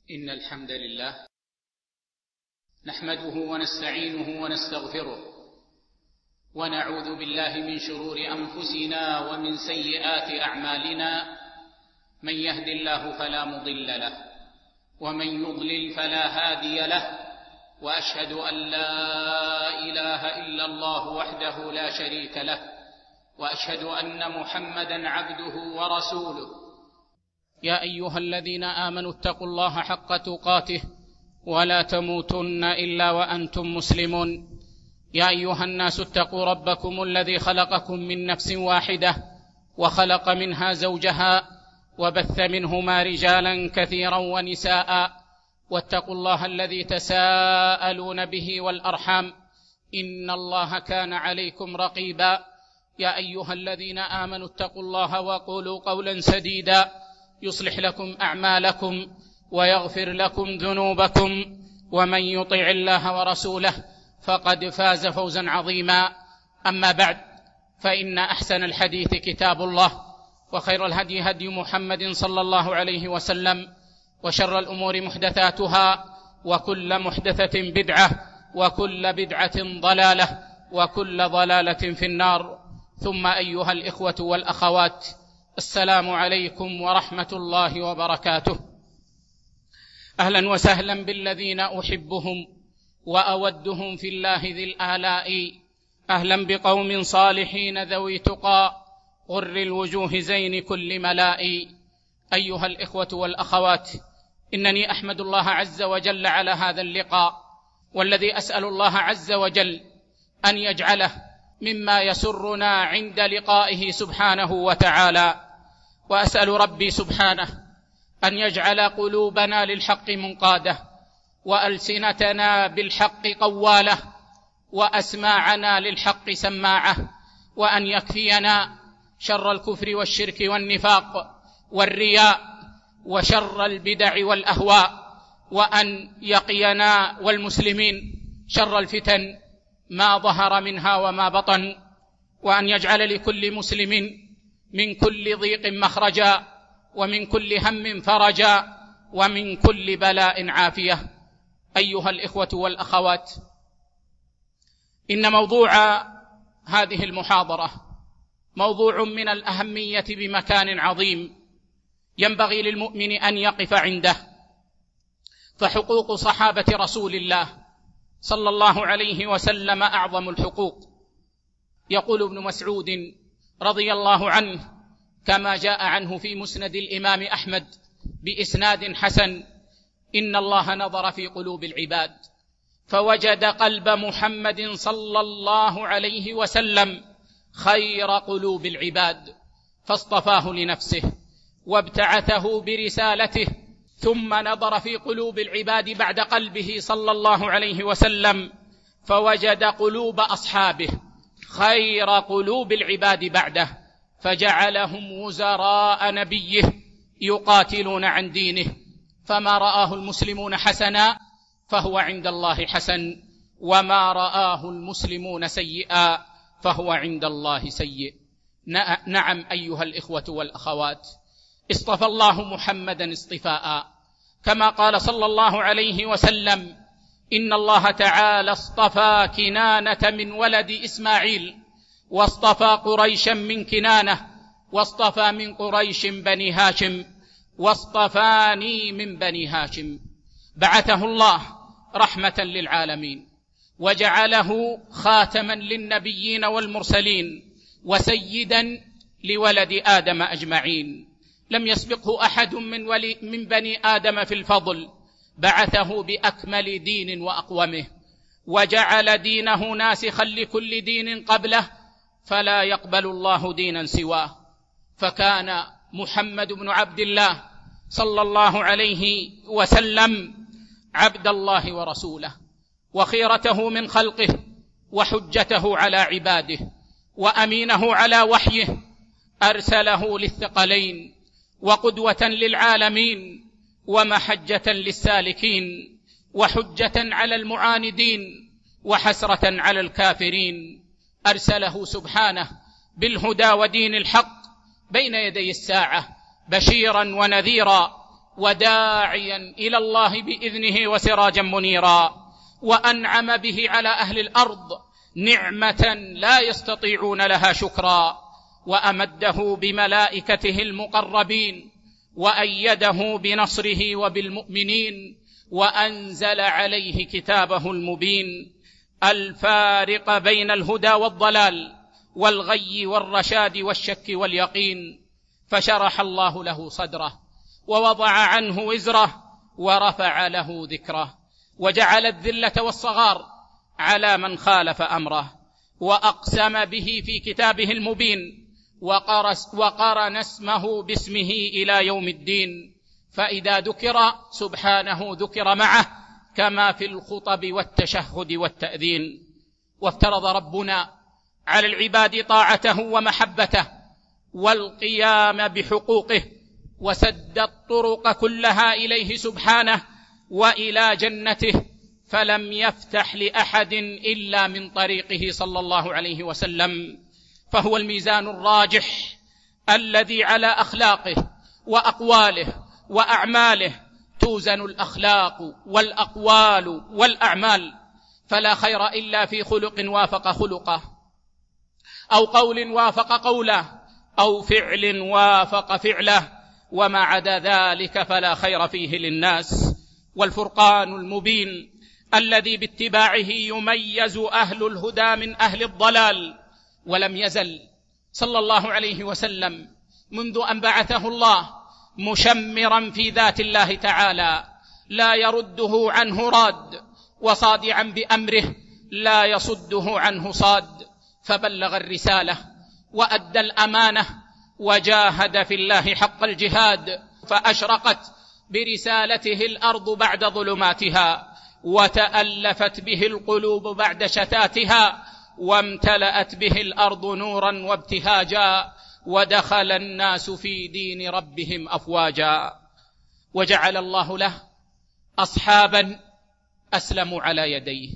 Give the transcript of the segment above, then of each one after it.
إن الحمد لله نحمده ونستعينه ونستغفره ونعوذ بالله من شرور أنفسنا ومن سيئات أعمالنا. من يهد الله فلا مضل له ومن يضلل فلا هادي له، وأشهد أن لا إله إلا الله وحده لا شريك له، وأشهد أن محمدًا عبده ورسوله. يا أيها الذين آمنوا اتقوا الله حق تقاته ولا تموتن إلا وأنتم مسلمون. يا أيها الناس اتقوا ربكم الذي خلقكم من نفس واحدة وخلق منها زوجها وبث منهما رجالا كثيرا ونساء، واتقوا الله الذي تساءلون به والأرحام إن الله كان عليكم رقيبا. يا أيها الذين آمنوا اتقوا الله وقولوا قولا سديدا يصلح لكم أعمالكم ويغفر لكم ذنوبكم، ومن يطع الله ورسوله فقد فاز فوزا عظيما. أما بعد، فإن أحسن الحديث كتاب الله، وخير الهدي هدي محمد صلى الله عليه وسلم، وشر الأمور محدثاتها، وكل محدثة بدعة، وكل بدعة ضلالة، وكل ضلالة في النار. ثم أيها الإخوة والأخوات، السلام عليكم ورحمة الله وبركاته. أهلا وسهلا بالذين أحبهم وأودهم في الله ذي الآلاء. أهلا بقوم صالحين ذوي تقى غر الوجوه زين كل ملاء. أيها الإخوة والأخوات، إنني أحمد الله عز وجل على هذا اللقاء، والذي أسأل الله عز وجل أن يجعله مما يسرنا عند لقائه سبحانه وتعالى. وأسأل ربي سبحانه أن يجعل قلوبنا للحق منقادة، وألسنتنا بالحق قوالة، وأسماعنا للحق سماعة، وأن يكفينا شر الكفر والشرك والنفاق والرياء وشر البدع والأهواء، وأن يقينا والمسلمين شر الفتن ما ظهر منها وما بطن، وأن يجعل لكل مسلم من كل ضيق مخرجا، ومن كل هم فرجا، ومن كل بلاء عافية. أيها الإخوة والأخوات، إن موضوع هذه المحاضرة موضوع من الأهمية بمكان عظيم ينبغي للمؤمن أن يقف عنده، فحقوق صحابة رسول الله صلى الله عليه وسلم أعظم الحقوق. يقول ابن مسعود رضي الله عنه كما جاء عنه في مسند الإمام أحمد بإسناد حسن: إن الله نظر في قلوب العباد فوجد قلب محمد صلى الله عليه وسلم خير قلوب العباد، فاصطفاه لنفسه وابتعثه برسالته، ثم نظر في قلوب العباد بعد قلبه صلى الله عليه وسلم فوجد قلوب أصحابه خير قلوب العباد بعده، فجعلهم وزراء نبيه يقاتلون عن دينه. فما رآه المسلمون حسنا فهو عند الله حسن، وما رآه المسلمون سيئا فهو عند الله سيء. نعم أيها الإخوة والأخوات، اصطفى الله محمدا اصطفاء، كما قال صلى الله عليه وسلم: إن الله تعالى اصطفى كنانة من ولد إسماعيل، واصطفى قريشا من كنانة، واصطفى من قريش بني هاشم، واصطفاني من بني هاشم. بعثه الله رحمة للعالمين، وجعله خاتما للنبيين والمرسلين، وسيدا لولد آدم أجمعين. لم يسبقه أحد من بني آدم في الفضل، بعثه بأكمل دين وأقومه، وجعل دينه ناسخا لكل دين قبله، فلا يقبل الله دينا سواه. فكان محمد بن عبد الله صلى الله عليه وسلم عبد الله ورسوله، وخيرته من خلقه، وحجته على عباده، وأمينه على وحيه، أرسله للثقلين، وقدوة للعالمين، ومحجة للسالكين، وحجة على المعاندين، وحسرة على الكافرين. أرسله سبحانه بالهدى ودين الحق بين يدي الساعة بشيرا ونذيرا، وداعيا إلى الله بإذنه وسراجا منيرا، وأنعم به على أهل الأرض نعمة لا يستطيعون لها شكرا، وأمده بملائكته المقربين، وأيده بنصره وبالمؤمنين، وأنزل عليه كتابه المبين الفارق بين الهدى والضلال والغي والرشاد والشك واليقين، فشرح الله له صدره ووضع عنه وزره ورفع له ذكره، وجعل الذلة والصغار على من خالف أمره، وأقسم به في كتابه المبين، وقرن اسمه باسمه إلى يوم الدين، فإذا ذكر سبحانه ذكر معه كما في الخطب والتشهد والتأذين. وافترض ربنا على العباد طاعته ومحبته والقيام بحقوقه، وسد الطرق كلها إليه سبحانه وإلى جنته، فلم يفتح لأحد إلا من طريقه صلى الله عليه وسلم، فهو الميزان الراجح الذي على أخلاقه وأقواله وأعماله توزن الأخلاق والأقوال والأعمال، فلا خير إلا في خلق وافق خلقه، أو قول وافق قوله، أو فعل وافق فعله، وما عدا ذلك فلا خير فيه للناس. والفرقان المبين الذي باتباعه يميز أهل الهدى من أهل الضلال، ولم يزل صلى الله عليه وسلم منذ أن بعثه الله مشمرا في ذات الله تعالى لا يرده عنه راد، وصادعا بأمره لا يصده عنه صاد، فبلغ الرسالة وأدى الأمانة وجاهد في الله حق الجهاد، فأشرقت برسالته الأرض بعد ظلماتها، وتألفت به القلوب بعد شتاتها، وامتلأت به الأرض نورا وابتهاجا، ودخل الناس في دين ربهم أفواجا. وجعل الله له أصحابا أسلموا على يديه،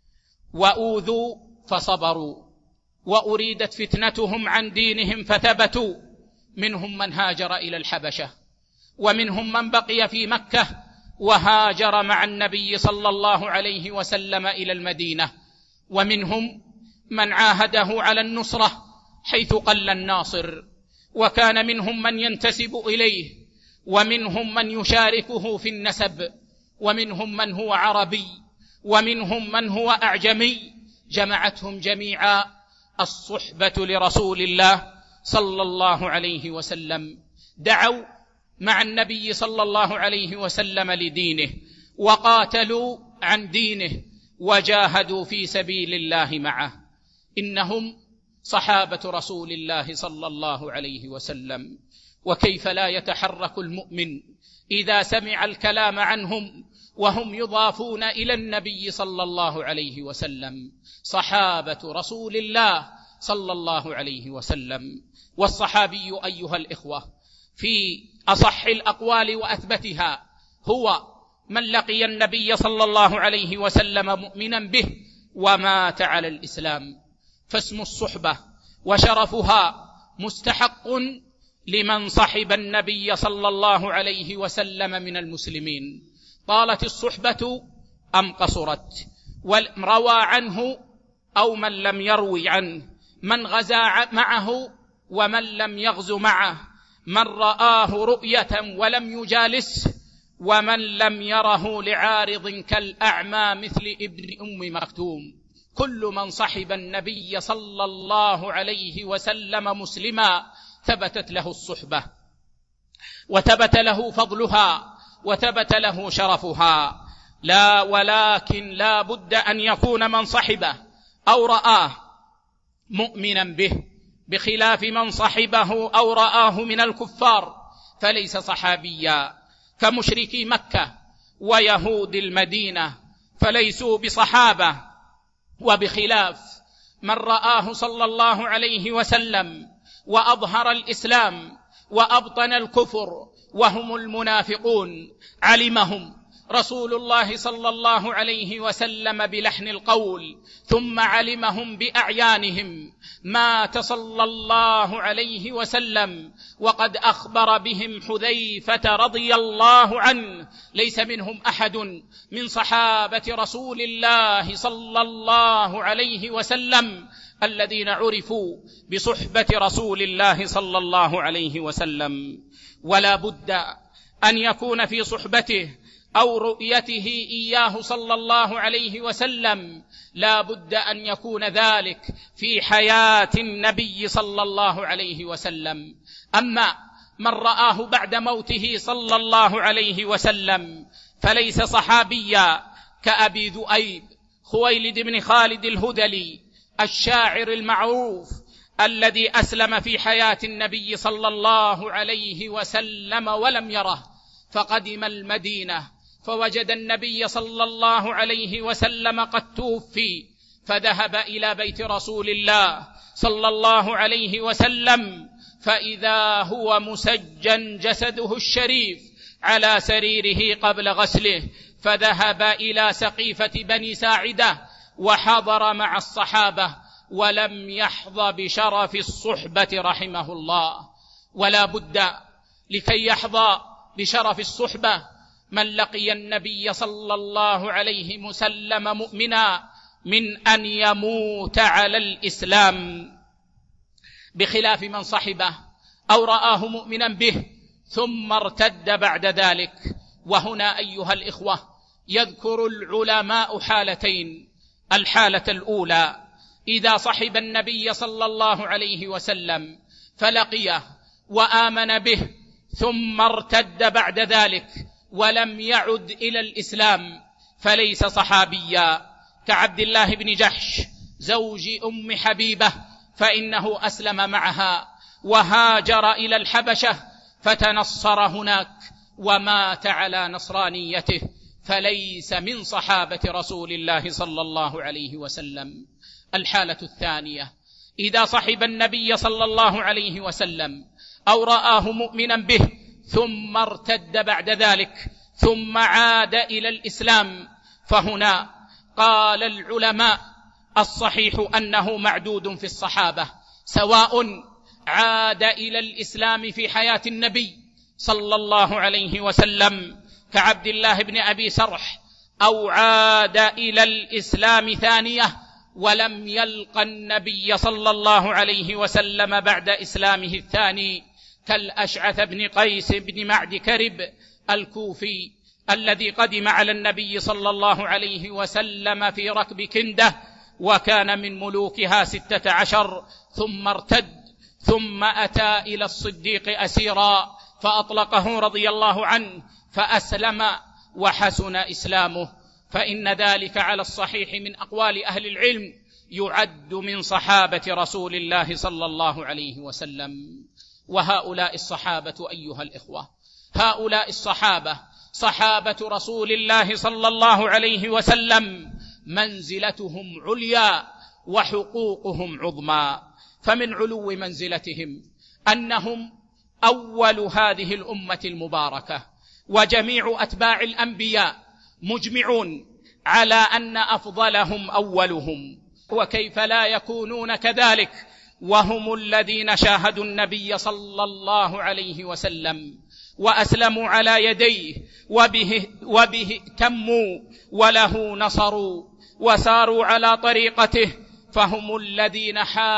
وأوذوا فصبروا، وأريدت فتنتهم عن دينهم فثبتوا، منهم من هاجر إلى الحبشة، ومنهم من بقي في مكة وهاجر مع النبي صلى الله عليه وسلم إلى المدينة، ومنهم من عاهده على النصرة حيث قل الناصر، وكان منهم من ينتسب إليه، ومنهم من يشاركه في النسب، ومنهم من هو عربي، ومنهم من هو أعجمي، جمعتهم جميعا الصحبة لرسول الله صلى الله عليه وسلم، دعوا مع النبي صلى الله عليه وسلم لدينه، وقاتلوا عن دينه، وجاهدوا في سبيل الله معه. إنهم صحابة رسول الله صلى الله عليه وسلم، وكيف لا يتحرك المؤمن إذا سمع الكلام عنهم وهم يضافون إلى النبي صلى الله عليه وسلم، صحابة رسول الله صلى الله عليه وسلم. والصحابي أيها الإخوة في أصح الأقوال وأثبتها هو من لقي النبي صلى الله عليه وسلم مؤمنا به ومات على الإسلام، فاسم الصحبة وشرفها مستحق لمن صحب النبي صلى الله عليه وسلم من المسلمين، طالت الصحبة أم قصرت، وروى عنه أو من لم يروي عنه، من غزا معه ومن لم يغز معه، من رآه رؤية ولم يجالس، ومن لم يره لعارض كالأعمى مثل ابن أم مكتوم. كل من صحب النبي صلى الله عليه وسلم مسلما ثبتت له الصحبة، وثبت له فضلها، وثبت له شرفها. ولكن لا بد أن يكون من صحبه أو رآه مؤمنا به، بخلاف من صحبه أو رآه من الكفار فليس صحابيا، كمشركي مكة ويهود المدينة فليسوا بصحابة، وبخلاف من رآه صلى الله عليه وسلم وأظهر الإسلام وأبطن الكفر وهم المنافقون، علمهم رسول الله صلى الله عليه وسلم بلحن القول، ثم علمهم بأعيانهم، مات صلى الله عليه وسلم وقد أخبر بهم حذيفة رضي الله عنه: ليس منهم أحد من صحابة رسول الله صلى الله عليه وسلم الذين عرفوا بصحبة رسول الله صلى الله عليه وسلم، ولا بد أن يكون في صحبته أو رؤيته إياه صلى الله عليه وسلم، لا بد أن يكون ذلك في حياة النبي صلى الله عليه وسلم. أما من رآه بعد موته صلى الله عليه وسلم فليس صحابيا كأبي ذؤيب خويلد بن خالد الهذلي الشاعر المعروف الذي أسلم في حياة النبي صلى الله عليه وسلم ولم يره، فقدم المدينة فوجد النبي صلى الله عليه وسلم قد توفي، فذهب إلى بيت رسول الله صلى الله عليه وسلم فإذا هو مسجن جسده الشريف على سريره قبل غسله، فذهب إلى سقيفة بني ساعدة وحضر مع الصحابة ولم يحظى بشرف الصحبة رحمه الله. ولا بد لكي يحظى بشرف الصحبة من لقي النبي صلى الله عليه وسلم مؤمنا من أن يموت على الإسلام، بخلاف من صحبه أو رآه مؤمنا به ثم ارتد بعد ذلك. وهنا أيها الإخوة يذكر العلماء حالتين: الحالة الأولى إذا صحب النبي صلى الله عليه وسلم فلقيه وآمن به ثم ارتد بعد ذلك ولم يعد إلى الإسلام فليس صحابيا، كعبد الله بن جحش زوج أم حبيبة، فإنه أسلم معها وهاجر إلى الحبشة فتنصر هناك ومات على نصرانيته، فليس من صحابة رسول الله صلى الله عليه وسلم. الحالة الثانية إذا صحب النبي صلى الله عليه وسلم أو رآه مؤمنا به ثم ارتد بعد ذلك ثم عاد إلى الإسلام، فهنا قال العلماء الصحيح أنه معدود في الصحابة، سواء عاد إلى الإسلام في حياة النبي صلى الله عليه وسلم كعبد الله بن أبي سرح، أو عاد إلى الإسلام ثانية ولم يلق النبي صلى الله عليه وسلم بعد إسلامه الثاني، كالأشعث بن قيس بن معد كرب الكوفي الذي قدم على النبي صلى الله عليه وسلم في ركب كندة وكان من ملوكها 16 ثم ارتد، ثم أتى إلى الصديق أسيرا فأطلقه رضي الله عنه فأسلم وحسن إسلامه، فإن ذلك على الصحيح من أقوال أهل العلم يعد من صحابة رسول الله صلى الله عليه وسلم. وهؤلاء الصحابة أيها الإخوة، هؤلاء الصحابة صحابة رسول الله صلى الله عليه وسلم منزلتهم عليا وحقوقهم عظمى. فمن علو منزلتهم أنهم أول هذه الأمة المباركة، وجميع أتباع الأنبياء مجمعون على أن أفضلهم أولهم، وكيف لا يكونون كذلك وهم الذين شاهدوا النبي صلى الله عليه وسلم وأسلموا على يديه وبه تموا وله نصروا وساروا على طريقته، فهم الذين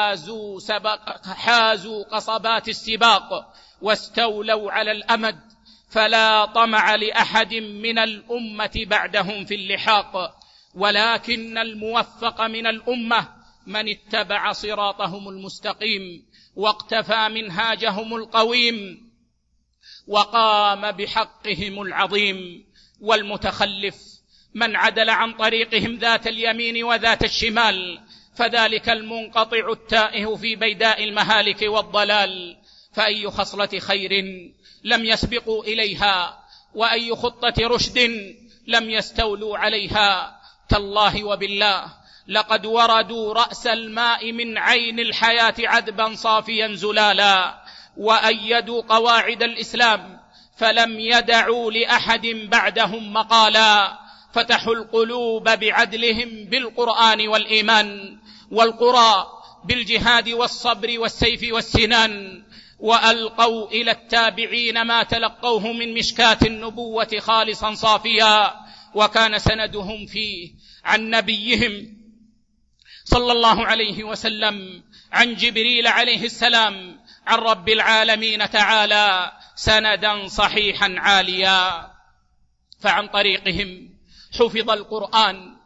حازوا قصبات السباق واستولوا على الأمد، فلا طمع لأحد من الأمة بعدهم في اللحاق، ولكن الموفق من الأمة من اتبع صراطهم المستقيم واقتفى منهاجهم القويم وقام بحقهم العظيم، والمتخلف من عدل عن طريقهم ذات اليمين وذات الشمال، فذلك المنقطع التائه في بيداء المهالك والضلال. فأي خصلة خير لم يسبقوا إليها وأي خطة رشد لم يستولوا عليها، تالله وبالله لقد وردوا رأس الماء من عين الحياة عذبا صافيا زلالا، وأيدوا قواعد الإسلام فلم يدعوا لأحد بعدهم مقالا، فتحوا القلوب بعدلهم بالقرآن والإيمان، والقرى بالجهاد والصبر والسيف والسنان، وألقوا إلى التابعين ما تلقوه من مشكاة النبوة خالصا صافيا، وكان سندهم فيه عن نبيهم صلى الله عليه وسلم عن جبريل عليه السلام عن رب العالمين تعالى سندا صحيحا عاليا. فعن طريقهم حفظ القرآن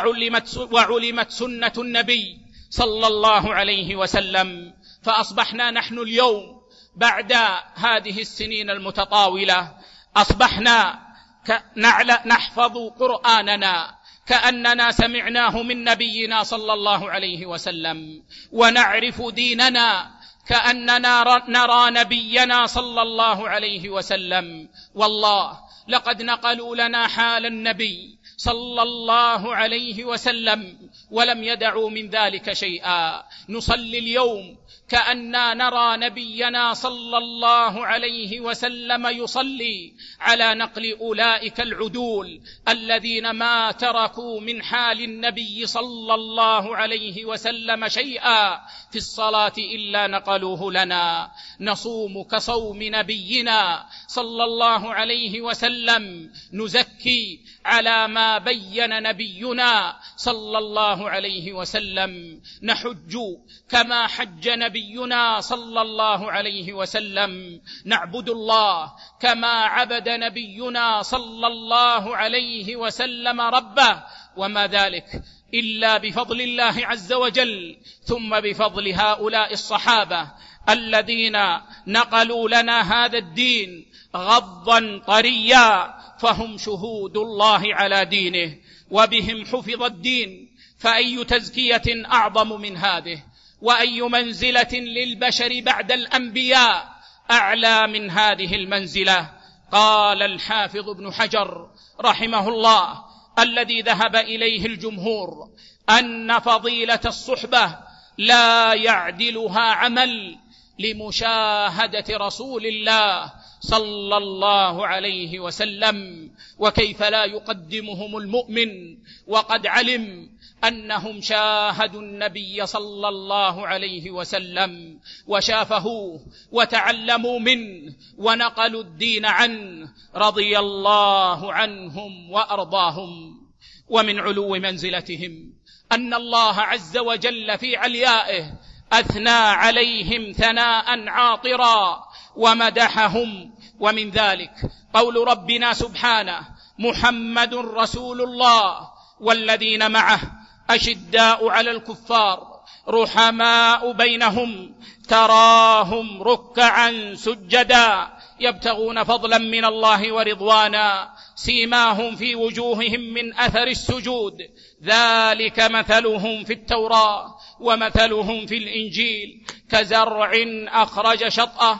وعلمت سنة النبي صلى الله عليه وسلم، فأصبحنا نحن اليوم بعد هذه السنين المتطاولة أصبحنا نحفظ قرآننا كأننا سمعناه من نبينا صلى الله عليه وسلم، ونعرف ديننا كأننا نرى نبينا صلى الله عليه وسلم. والله لقد نقلوا لنا حال النبي صلى الله عليه وسلم ولم يدعوا من ذلك شيئا. نصلي اليوم كأننا نرى نبينا صلى الله عليه وسلم يصلي على نقل أولئك العدول الذين ما تركوا من حال النبي صلى الله عليه وسلم شيئا في الصلاة إلا نقلوه لنا. نصوم كصوم نبينا صلى الله عليه وسلم، نزكي على ما بين نبينا صلى الله عليه وسلم، نحج كما حج نبينا صلى الله عليه وسلم، نعبد الله كما عبد نبينا صلى الله عليه وسلم ربه، وما ذلك إلا بفضل الله عز وجل، ثم بفضل هؤلاء الصحابة الذين نقلوا لنا هذا الدين غضا طريا، فهم شهود الله على دينه وبهم حفظ الدين. فأي تزكية أعظم من هذه، وأي منزلة للبشر بعد الأنبياء أعلى من هذه المنزلة. قال الحافظ ابن حجر رحمه الله الذي ذهب إليه الجمهور أن فضيلة الصحبة لا يعدلها عمل لمشاهدة رسول الله صلى الله عليه وسلم، وكيف لا يقدمهم المؤمن وقد علم أنهم شاهدوا النبي صلى الله عليه وسلم وشافهوه وتعلموا منه ونقلوا الدين عنه رضي الله عنهم وأرضاهم. ومن علو منزلتهم أن الله عز وجل في عليائه أثنى عليهم ثناء عاطرا ومدحهم، ومن ذلك قول ربنا سبحانه: محمد رسول الله والذين معه أشداء على الكفار رحماء بينهم تراهم ركعا سجدا يبتغون فضلا من الله ورضوانا سيماهم في وجوههم من أثر السجود ذلك مثلهم في التوراة ومثلهم في الإنجيل كزرع أخرج شطأه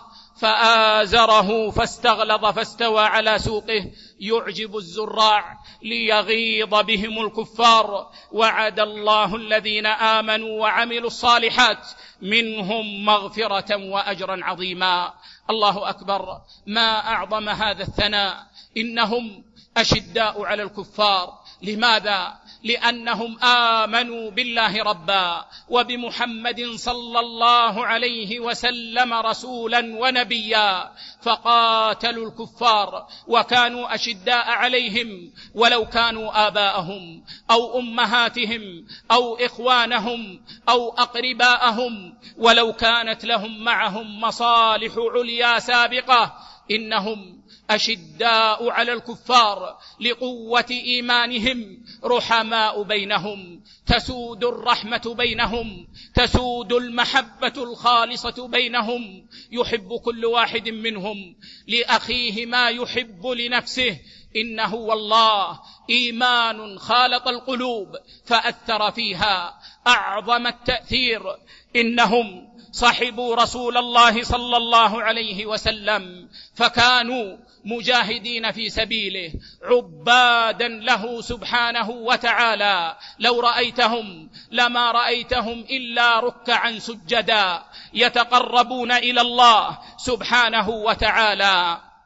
فآزره فاستغلظ فاستوى على سوقه يعجب الزراع ليغيظ بهم الكفار وعد الله الذين آمنوا وعملوا الصالحات منهم مغفرة وأجرا عظيما. الله أكبر، ما أعظم هذا الثناء. إنهم أشداء على الكفار. لماذا؟ لأنهم آمنوا بالله ربا وبمحمد صلى الله عليه وسلم رسولا ونبيا، فقاتلوا الكفار وكانوا أشداء عليهم ولو كانوا آباءهم أو أمهاتهم أو إخوانهم أو أقرباءهم، ولو كانت لهم معهم مصالح عليا سابقة. إنهم أشداء على الكفار لقوة إيمانهم رحماء بينهم، تسود الرحمة بينهم، تسود المحبة الخالصة بينهم، يحب كل واحد منهم لأخيه ما يحب لنفسه. إنه والله إيمان خالط القلوب فأثر فيها أعظم التأثير. إنهم صحبوا رسول الله صلى الله عليه وسلم فكانوا مجاهدين في سبيله عبادا له سبحانه وتعالى. لو رأيتهم لما رأيتهم إلا ركعا سجدا يتقربون إلى الله سبحانه وتعالى.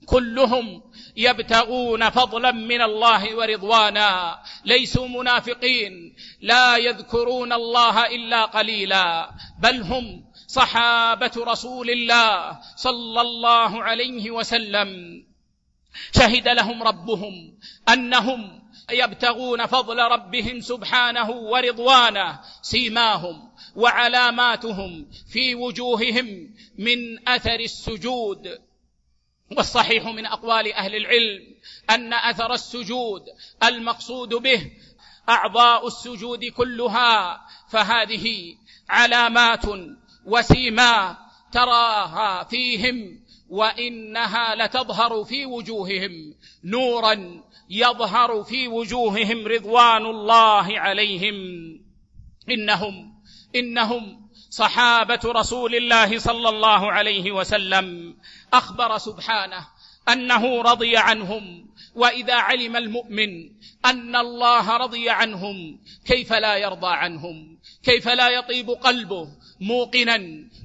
كلهم يبتغون فضلا من الله ورضوانا، ليسوا منافقين، لا يذكرون الله إلا قليلا، بل هم صحابة رسول الله صلى الله عليه وسلم، شهد لهم ربهم أنهم يبتغون فضل ربهم سبحانه ورضوانه، سيماهم وعلاماتهم في وجوههم من أثر السجود. والصحيح من أقوال أهل العلم أن أثر السجود المقصود به أعضاء السجود كلها، فهذه علامات وسيما تراها فيهم، وإنها لتظهر في وجوههم نورا يظهر في وجوههم رضوان الله عليهم. إنهم صحابة رسول الله صلى الله عليه وسلم. أخبر سبحانه أنه رضي عنهم، وإذا علم المؤمن أن الله رضي عنهم كيف لا يرضى عنهم؟ كيف لا يطيب قلبه موقنا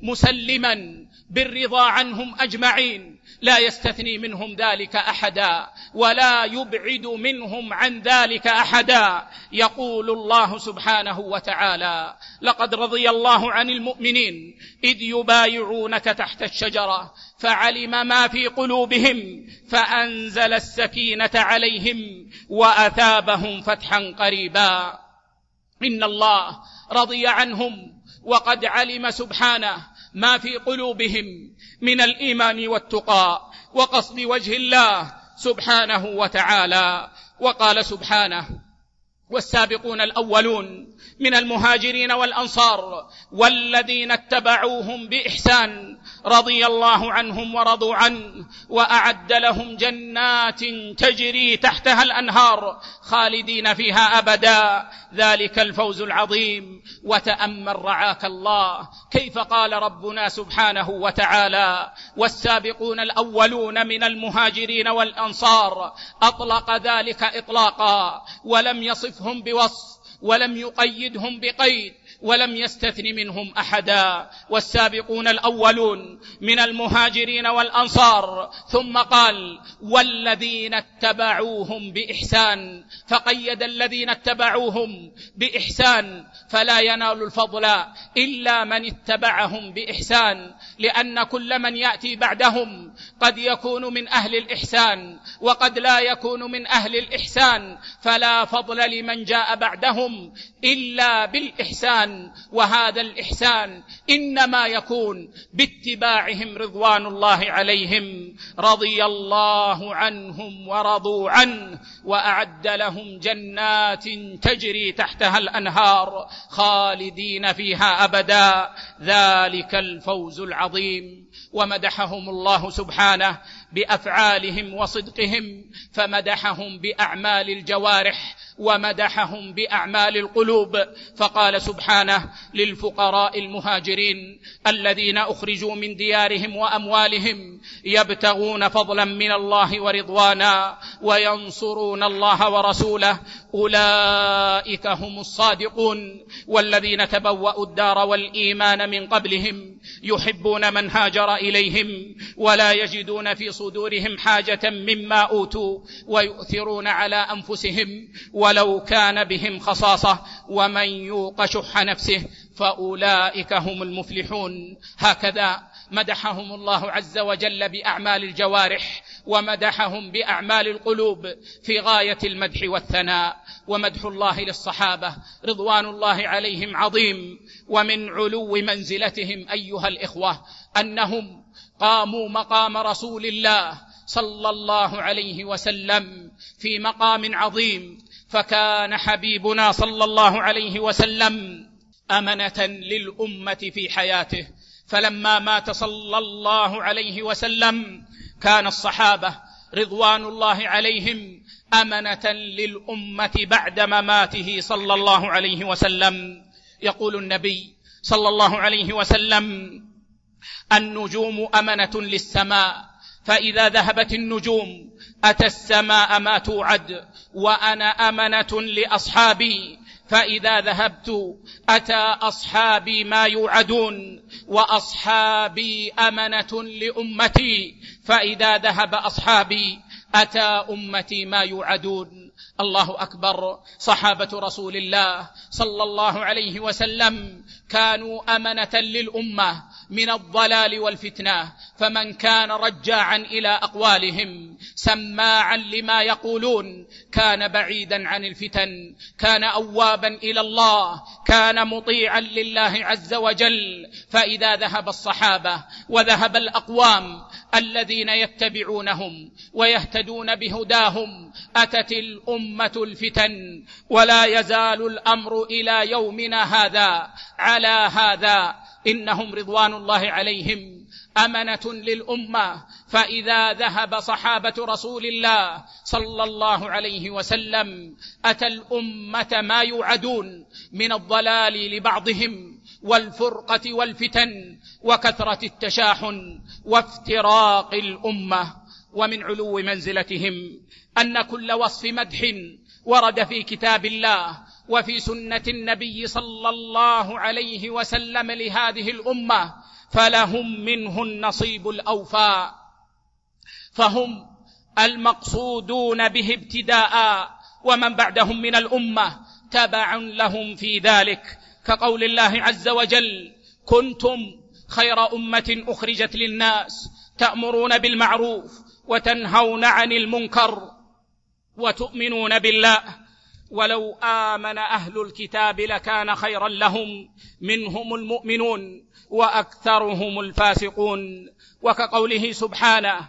مسلما بالرضا عنهم أجمعين، لا يستثني منهم ذلك أحدا ولا يبعد منهم عن ذلك أحدا. يقول الله سبحانه وتعالى: لقد رضي الله عن المؤمنين إذ يبايعونك تحت الشجرة فعلم ما في قلوبهم فأنزل السكينة عليهم وأثابهم فتحا قريبا. إن الله رضي عنهم، وقد علم سبحانه ما في قلوبهم من الإيمان والتقى وقصد وجه الله سبحانه وتعالى. وقال سبحانه: والسابقون الأولون من المهاجرين والأنصار والذين اتبعوهم بإحسان رضي الله عنهم ورضوا عنه وأعد لهم جنات تجري تحتها الأنهار خالدين فيها أبدا، ذلك الفوز العظيم. وتأمل رعاك الله كيف قال ربنا سبحانه وتعالى: والسابقون الأولون من المهاجرين والأنصار، أطلق ذلك إطلاقا ولم يصفهم بوصف ولم يقيدهم بقيد ولم يستثن منهم أحدا. والسابقون الأولون من المهاجرين والأنصار، ثم قال: والذين اتبعوهم بإحسان، فقيد الذين اتبعوهم بإحسان، فلا ينال الفضل إلا من اتبعهم بإحسان، لأن كل من يأتي بعدهم قد يكون من أهل الإحسان وقد لا يكون من أهل الإحسان، فلا فضل لمن جاء بعدهم إلا بالإحسان. وهذا الإحسان إنما يكون باتباعهم رضوان الله عليهم، رضي الله عنهم ورضوا عنه وأعد لهم جنات تجري تحتها الأنهار خالدين فيها أبدا، ذلك الفوز العظيم. ومدحهم الله سبحانه بأفعالهم وصدقهم، فمدحهم بأعمال الجوارح ومدحهم بأعمال القلوب، فقال سبحانه للفقراء المهاجرين الذين أخرجوا من ديارهم وأموالهم يبتغون فضلا من الله ورضوانا وينصرون الله ورسوله: أولئك هم الصادقون، والذين تبوأوا الدار والإيمان من قبلهم يحبون من هاجر إليهم ولا يجدون في صدورهم حاجة مما أوتوا ويؤثرون على أنفسهم ولو كان بهم خصاصة ومن يوق شح نفسه فأولئك هم المفلحون. هكذا مدحهم الله عز وجل بأعمال الجوارح ومدحهم بأعمال القلوب في غاية المدح والثناء. ومدح الله للصحابة رضوان الله عليهم عظيم، ومن علو منزلتهم أيها الإخوة أنهم قاموا مقام رسول الله صلى الله عليه وسلم في مقام عظيم، فكان حبيبنا صلى الله عليه وسلم أمنة للأمة في حياته، فلما مات صلى الله عليه وسلم كان الصحابة رضوان الله عليهم أمنة للأمة بعد مماته صلى الله عليه وسلم. يقول النبي صلى الله عليه وسلم: النجوم أمنة للسماء، فإذا ذهبت النجوم أتى السماء ما توعد، وأنا أمنة لأصحابي فإذا ذهبت أتى أصحابي ما يوعدون، وأصحابي أمنة لأمتي، فإذا ذهب أصحابي أتى أمتي ما يوعدون. الله أكبر. صحابة رسول الله صلى الله عليه وسلم كانوا أمنة للأمة من الضلال والفتنة، فمن كان رجاعا إلى أقوالهم سماعا لما يقولون كان بعيدا عن الفتن، كان أوابا إلى الله، كان مطيعا لله عز وجل. فإذا ذهب الصحابة وذهب الأقوام الذين يتبعونهم ويهتدون بهداهم أتت الأمة الفتن، ولا يزال الأمر إلى يومنا هذا على هذا. إنهم رضوان الله عليهم أمنة للأمة، فإذا ذهب صحابة رسول الله صلى الله عليه وسلم أتى الأمة ما يوعدون من الضلال لبعضهم والفرقة والفتن وكثرة التشاحن وافتراق الأمة. ومن علو منزلتهم أن كل وصف مدح ورد في كتاب الله وفي سنة النبي صلى الله عليه وسلم لهذه الأمة فلهم منه النصيب الأوفى، فهم المقصودون به ابتداء، ومن بعدهم من الأمة تبع لهم في ذلك، كقول الله عز وجل: كنتم خير أمة أخرجت للناس تأمرون بالمعروف وتنهون عن المنكر وتؤمنون بالله ولو آمن أهل الكتاب لكان خيرا لهم منهم المؤمنون وأكثرهم الفاسقون. وكقوله سبحانه: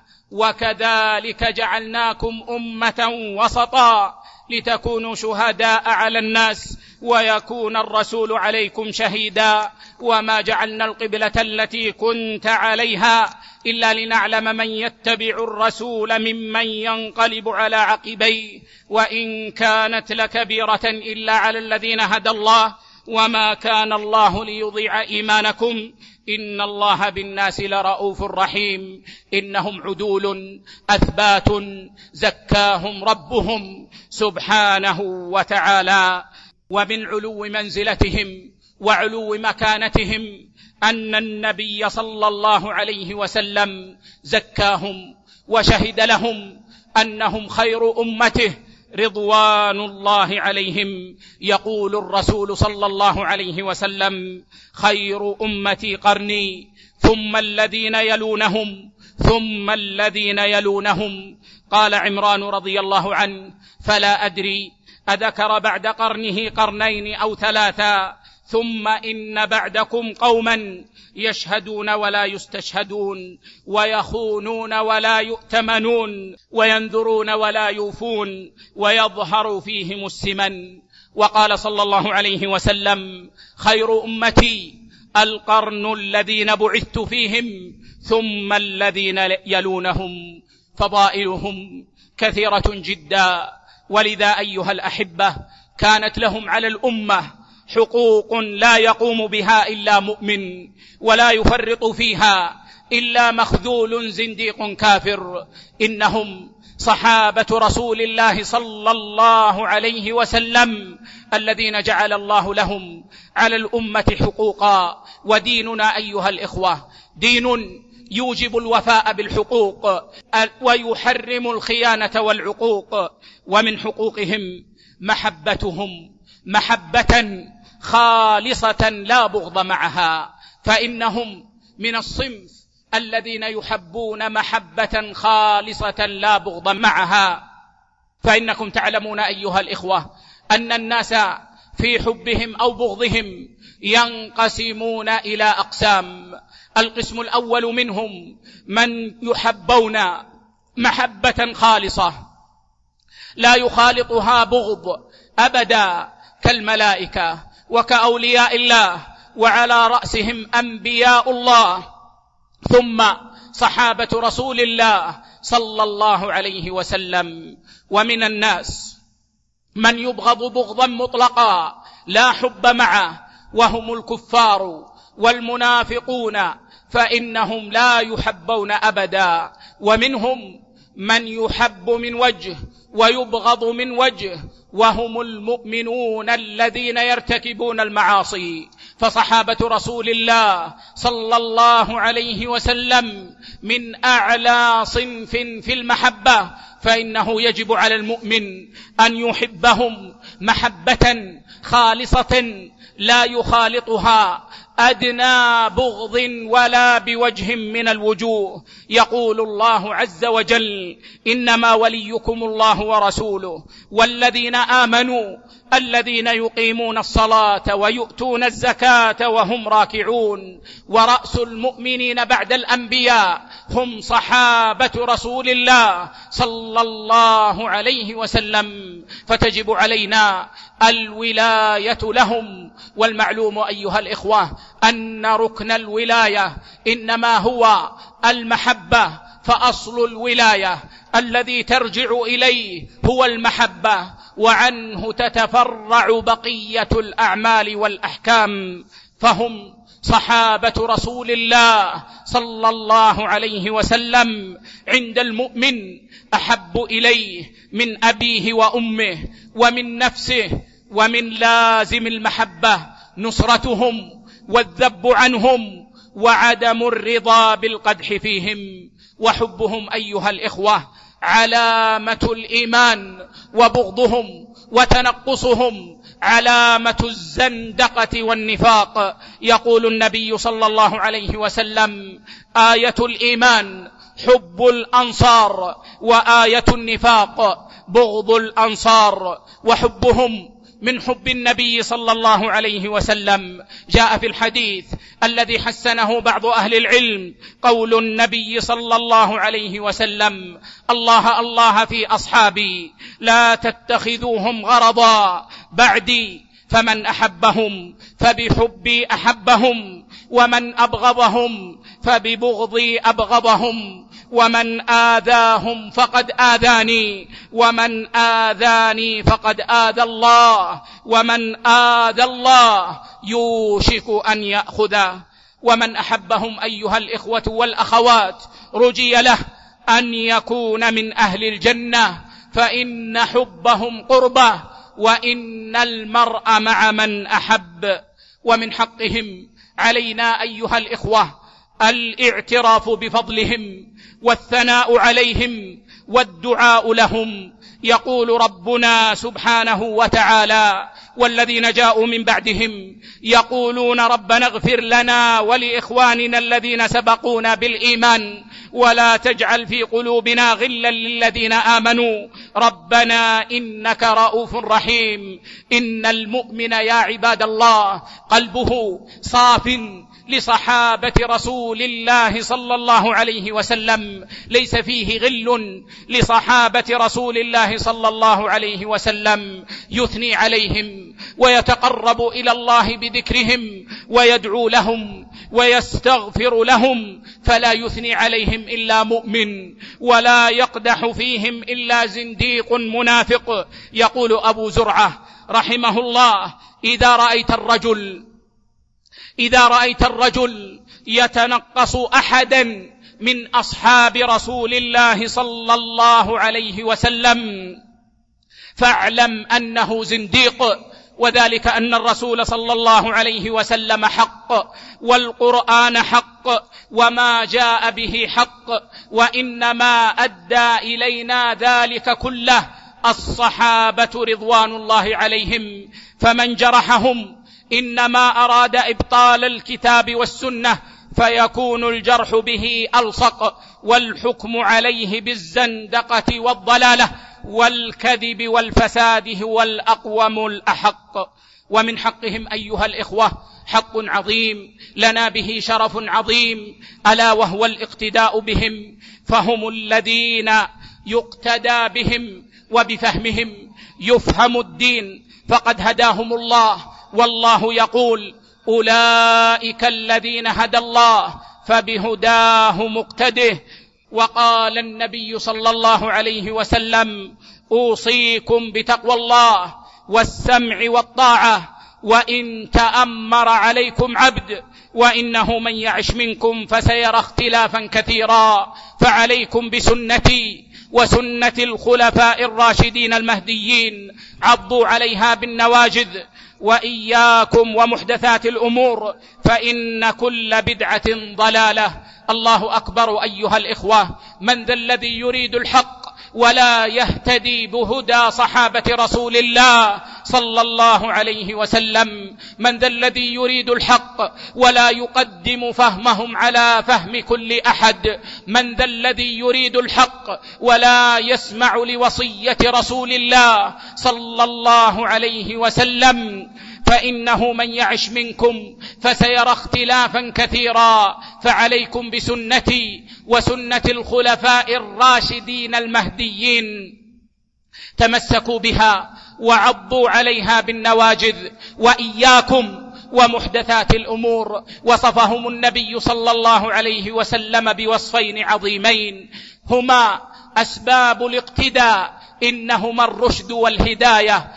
وكذلك جعلناكم أمة وسطا لتكونوا شهداء على الناس ويكون الرسول عليكم شهيدا وما جعلنا القبلة التي كنت عليها إلا لنعلم من يتبع الرسول ممن ينقلب على عقبيه وإن كانت لكبيرة إلا على الذين هدى الله وما كان الله ليضيع إيمانكم إن الله بالناس لرؤوف رحيم. إنهم عدول أثبات زكاهم ربهم سبحانه وتعالى. ومن علو منزلتهم وعلو مكانتهم أن النبي صلى الله عليه وسلم زكاهم وشهد لهم أنهم خير أمته رضوان الله عليهم. يقول الرسول صلى الله عليه وسلم: خير أمتي قرني ثم الذين يلونهم ثم الذين يلونهم. قال عمران رضي الله عنه: فلا أدري أذكر بعد قرنه قرنين أو ثلاثا، ثم إن بعدكم قوما يشهدون ولا يستشهدون ويخونون ولا يؤتمنون وينذرون ولا يوفون ويظهر فيهم السمن. وقال صلى الله عليه وسلم: خير أمتي القرن الذين بعثت فيهم ثم الذين يلونهم. فضائلهم كثيرة جدا، ولذا أيها الأحبة كانت لهم على الأمة حقوق لا يقوم بها إلا مؤمن ولا يفرط فيها إلا مخذول زنديق كافر. إنهم صحابة رسول الله صلى الله عليه وسلم الذين جعل الله لهم على الأمة حقوقا. وديننا أيها الإخوة دين يوجب الوفاء بالحقوق ويحرم الخيانة والعقوق. ومن حقوقهم محبتهم محبة خالصة لا بغض معها، فإنهم من الصنف الذين يحبون محبة خالصة لا بغض معها. فإنكم تعلمون أيها الإخوة أن الناس في حبهم أو بغضهم ينقسمون إلى أقسام. القسم الأول منهم من يحبون محبة خالصة لا يخالطها بغض أبدا، كالملائكة وكأولياء الله وعلى رأسهم أنبياء الله ثم صحابة رسول الله صلى الله عليه وسلم. ومن الناس من يبغض بغضا مطلقا لا حب معه، وهم الكفار والمنافقون، فإنهم لا يحبون أبدا. ومنهم من يحب من وجه ويبغض من وجه، وهم المؤمنون الذين يرتكبون المعاصي. فصحابة رسول الله صلى الله عليه وسلم من أعلى صنف في المحبة، فإنه يجب على المؤمن أن يحبهم محبة خالصة لا يخالطها أدنى بغض ولا بوجه من الوجوه. يقول الله عز وجل: إنما وليكم الله ورسوله والذين آمنوا الذين يقيمون الصلاة ويؤتون الزكاة وهم راكعون. ورأس المؤمنين بعد الأنبياء هم صحابة رسول الله صلى الله عليه وسلم، فتجب علينا الولاية لهم. والمعلوم أيها الإخوة أن ركن الولاية إنما هو المحبة، فأصل الولاية الذي ترجع إليه هو المحبة، وعنه تتفرع بقية الأعمال والأحكام. فهم صحابة رسول الله صلى الله عليه وسلم عند المؤمن أحب إليه من أبيه وأمه ومن نفسه. ومن لازم المحبة نصرتهم والذب عنهم وعدم الرضا بالقدح فيهم. وحبهم أيها الإخوة علامة الإيمان، وبغضهم وتنقصهم علامة الزندقة والنفاق. يقول النبي صلى الله عليه وسلم: آية الإيمان حب الأنصار، وآية النفاق بغض الأنصار. وحبهم من حب النبي صلى الله عليه وسلم. جاء في الحديث الذي حسنه بعض أهل العلم قول النبي صلى الله عليه وسلم: الله الله في أصحابي لا تتخذوهم غرضا بعدي، فمن أحبهم فبحبي أحبهم، ومن أبغضهم فببغضي أبغضهم، ومن آذاهم فقد آذاني، ومن آذاني فقد آذى الله، ومن آذى الله يوشك أن يأخذه. ومن أحبهم أيها الإخوة والأخوات رجي له أن يكون من أهل الجنة، فإن حبهم قربة، وإن المرء مع من أحب. ومن حقهم علينا أيها الإخوة الاعتراف بفضلهم والثناء عليهم والدعاء لهم. يقول ربنا سبحانه وتعالى: والذين جاءوا من بعدهم يقولون ربنا اغفر لنا ولإخواننا الذين سبقونا بالإيمان ولا تجعل في قلوبنا غلا للذين آمنوا ربنا إنك رؤوف رحيم. إن المؤمن يا عباد الله قلبه صاف لصحابة رسول الله صلى الله عليه وسلم، ليس فيه غل لصحابة رسول الله صلى الله عليه وسلم، يثني عليهم ويتقرب إلى الله بذكرهم ويدعو لهم ويستغفر لهم، فلا يثني عليهم إلا مؤمن ولا يقدح فيهم إلا زنديق منافق. يقول أبو زرعة رحمه الله: إذا رأيت الرجل يتنقص أحدا من أصحاب رسول الله صلى الله عليه وسلم فاعلم أنه زنديق، وذلك أن الرسول صلى الله عليه وسلم حق، والقرآن حق، وما جاء به حق، وإنما أدى إلينا ذلك كله الصحابة رضوان الله عليهم، فمن جرحهم إنما أراد إبطال الكتاب والسنة، فيكون الجرح به ألصق، والحكم عليه بالزندقة والضلالة والكذب والفساد هو الأقوم الأحق. ومن حقهم أيها الإخوة حق عظيم لنا به شرف عظيم، ألا وهو الاقتداء بهم، فهم الذين يقتدى بهم وبفهمهم يفهم الدين، فقد هداهم الله، والله يقول: أولئك الذين هدى الله فبهداه مقتده. وقال النبي صلى الله عليه وسلم: أوصيكم بتقوى الله والسمع والطاعة وإن تأمر عليكم عبد، وإنه من يعش منكم فسيرى اختلافا كثيرا، فعليكم بسنتي وسنة الخلفاء الراشدين المهديين، عضوا عليها بالنواجذ. وإياكم ومحدثات الأمور، فإن كل بدعة ضلالة. الله أكبر أيها الإخوة. من ذا الذي يريد الحق ولا يهتدي بهدى صحابة رسول الله صلى الله عليه وسلم؟ من ذا الذي يريد الحق ولا يقدم فهمهم على فهم كل أحد؟ من ذا الذي يريد الحق ولا يسمع لوصية رسول الله صلى الله عليه وسلم؟ فإنه من يعش منكم فسيرى اختلافا كثيرا، فعليكم بسنتي وسنة الخلفاء الراشدين المهديين، تمسكوا بها وعضوا عليها بالنواجذ. وإياكم ومحدثات الأمور. وصفهم النبي صلى الله عليه وسلم بوصفين عظيمين هما أسباب الاقتداء، إنهما الرشد والهداية.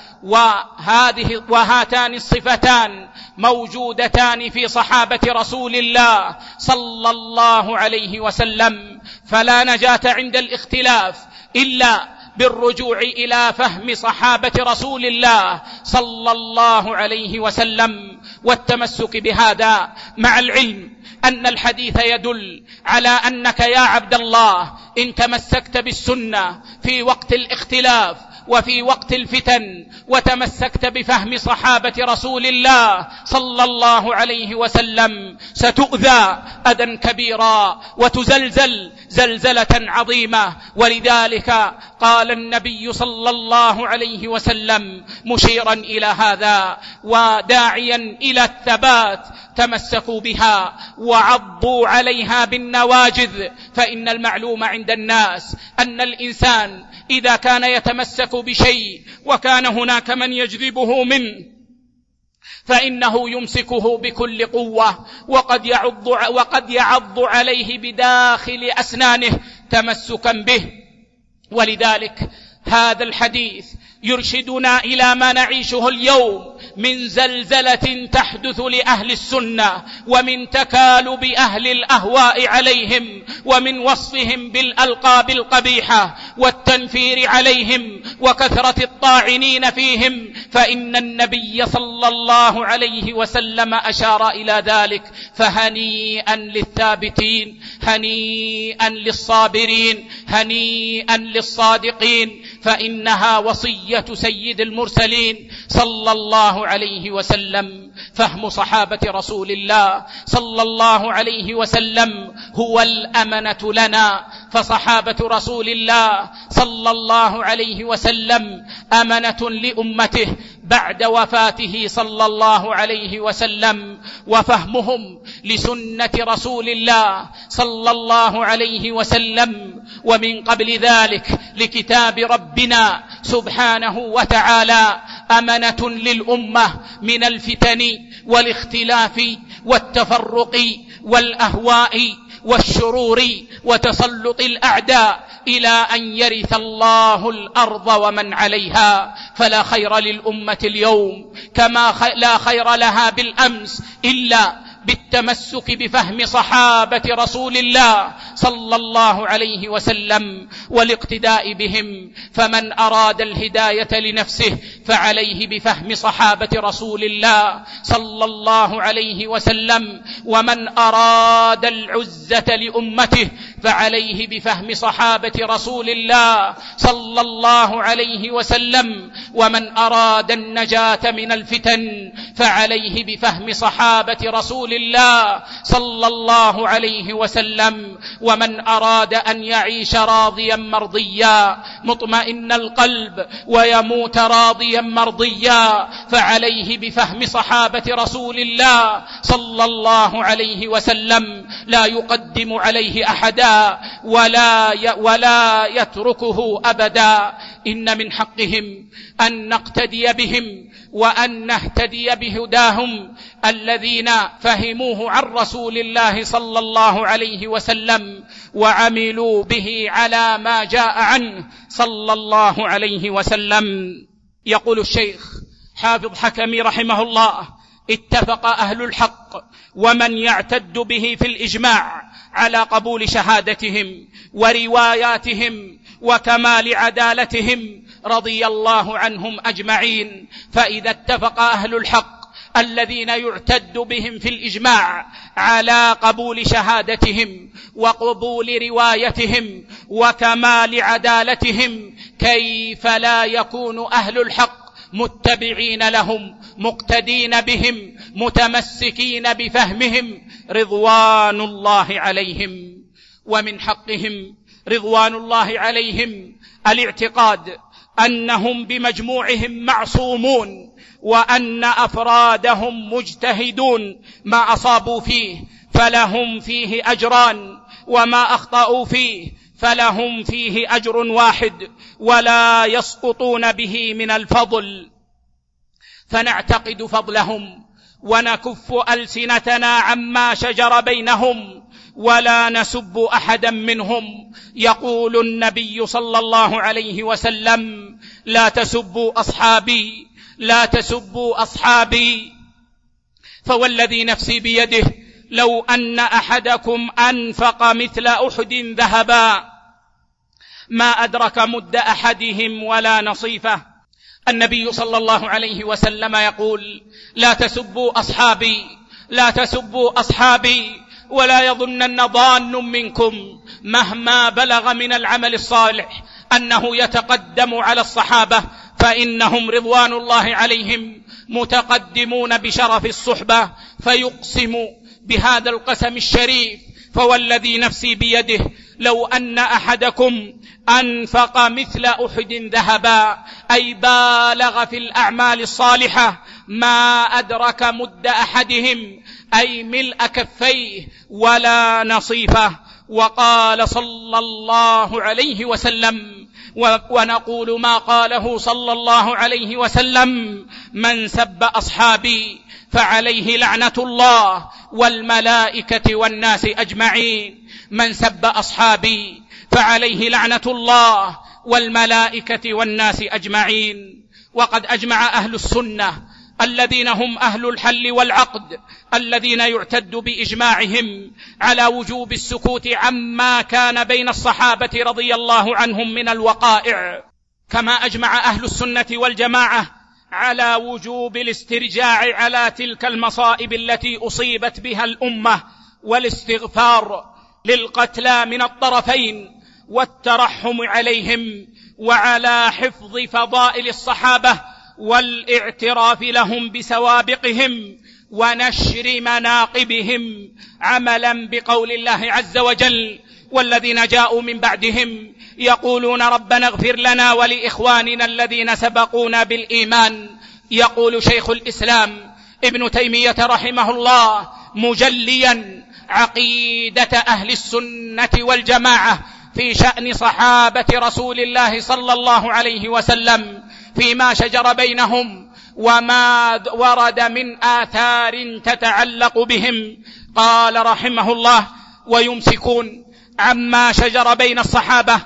وهاتان الصفتان موجودتان في صحابة رسول الله صلى الله عليه وسلم، فلا نجاة عند الاختلاف إلا بالرجوع إلى فهم صحابة رسول الله صلى الله عليه وسلم والتمسك بهذا، مع العلم أن الحديث يدل على أنك يا عبد الله إن تمسكت بالسنة في وقت الاختلاف وفي وقت الفتن وتمسكت بفهم صحابة رسول الله صلى الله عليه وسلم ستؤذى أذى كبيرا وتزلزل زلزلة عظيمة. ولذلك قال النبي صلى الله عليه وسلم مشيرا إلى هذا وداعيا إلى الثبات: تمسكوا بها وعضوا عليها بالنواجذ. فإن المعلوم عند الناس أن الإنسان إذا كان يتمسك بشيء وكان هناك من يجذبه منه فإنه يمسكه بكل قوة، وقد يعض عليه بداخل أسنانه تمسكا به. ولذلك هذا الحديث يرشدنا إلى ما نعيشه اليوم من زلزلة تحدث لأهل السنة، ومن تكالب أهل الأهواء عليهم، ومن وصفهم بالألقاب القبيحة والتنفير عليهم وكثرة الطاعنين فيهم. فإن النبي صلى الله عليه وسلم أشار إلى ذلك: فهنيئا للثابتين، هنيئا للصابرين، هنيئا للصادقين، فإنها وصية سيد المرسلين صلى الله عليه وسلم. فهم صحابة رسول الله صلى الله عليه وسلم هو الأمنة لنا، فصحابة رسول الله صلى الله عليه وسلم أمنة لأمته بعد وفاته صلى الله عليه وسلم. وفهمهم لسنة رسول الله صلى الله عليه وسلم ومن قبل ذلك لكتاب ربنا سبحانه وتعالى أمنة للأمة من الفتن والاختلاف والتفرق والأهواء والشرور وتسلط الأعداء إلى أن يرث الله الأرض ومن عليها. فلا خير للأمة اليوم كما لا خير لها بالأمس إلا بالتمسك بفهم صحابة رسول الله صلى الله عليه وسلم والاقتداء بهم. فمن أراد الهداية لنفسه فعليه بفهم صحابة رسول الله صلى الله عليه وسلم، ومن أراد العزة لأمته فعليه بفهم صحابة رسول الله صلى الله عليه وسلم، ومن أراد النجاة من الفتن فعليه بفهم صحابة رسول الله صلى الله عليه وسلم، ومن أراد أن يعيش راضيا مرضيا مطمئن القلب ويموت راضيا مرضيا فعليه بفهم صحابة رسول الله صلى الله عليه وسلم، لا يقدم عليه أحدا ولا يتركه أبدا. إن من حقهم أن نقتدي بهم وأن نهتدي بهداهم الذين فهموه عن رسول الله صلى الله عليه وسلم وعملوا به على ما جاء عنه صلى الله عليه وسلم. يقول الشيخ حافظ حكمي رحمه الله: اتفق أهل الحق ومن يعتد به في الإجماع على قبول شهادتهم ورواياتهم وكمال عدالتهم رضي الله عنهم أجمعين. فإذا اتفق أهل الحق الذين يعتد بهم في الإجماع على قبول شهادتهم وقبول روايتهم وكمال عدالتهم، كيف لا يكون أهل الحق متبعين لهم مقتدين بهم متمسكين بفهمهم رضوان الله عليهم؟ ومن حقهم رضوان الله عليهم الاعتقاد أنهم بمجموعهم معصومون، وأن أفرادهم مجتهدون، ما أصابوا فيه فلهم فيه أجران، وما أخطأوا فيه فلهم فيه أجر واحد، ولا يسقطون به من الفضل. فنعتقد فضلهم ونكف ألسنتنا عما شجر بينهم، ولا نسب أحدا منهم. يقول النبي صلى الله عليه وسلم: لا تسبوا أصحابي، لا تسبوا أصحابي، فوالذي نفسي بيده لو أن أحدكم أنفق مثل أحد ذهبا ما أدرك مد أحدهم ولا نصيفه. النبي صلى الله عليه وسلم يقول: لا تسبوا أصحابي، لا تسبوا أصحابي، ولا يظنن ظان منكم مهما بلغ من العمل الصالح أنه يتقدم على الصحابة، فإنهم رضوان الله عليهم متقدمون بشرف الصحبة. فيقسم بهذا القسم الشريف: فوالذي نفسي بيده لو أن أحدكم أنفق مثل أحد ذهبا، أي بالغ في الأعمال الصالحة، ما أدرك مد أحدهم، أي ملء كفيه ولا نصيفه. وقال صلى الله عليه وسلم، ونقول ما قاله صلى الله عليه وسلم: من سب أصحابي فعليه لعنة الله والملائكة والناس أجمعين. من سب أصحابي فعليه لعنة الله والملائكة والناس أجمعين. وقد أجمع أهل السنة الذين هم أهل الحل والعقد، الذين يعتد بإجماعهم على وجوب السكوت عما كان بين الصحابة رضي الله عنهم من الوقائع، كما أجمع أهل السنة والجماعة على وجوب الاسترجاع على تلك المصائب التي أصيبت بها الأمة، والاستغفار للقتلى من الطرفين، والترحم عليهم، وعلى حفظ فضائل الصحابة والاعتراف لهم بسوابقهم ونشر مناقبهم، عملا بقول الله عز وجل: والذين جاءوا من بعدهم يقولون ربنا اغفر لنا ولإخواننا الذين سبقونا بالإيمان. يقول شيخ الإسلام ابن تيمية رحمه الله مجليا عقيدة أهل السنة والجماعة في شأن صحابة رسول الله صلى الله عليه وسلم فيما شجر بينهم وما ورد من آثار تتعلق بهم. قال رحمه الله: ويمسكون عما شجر بين الصحابة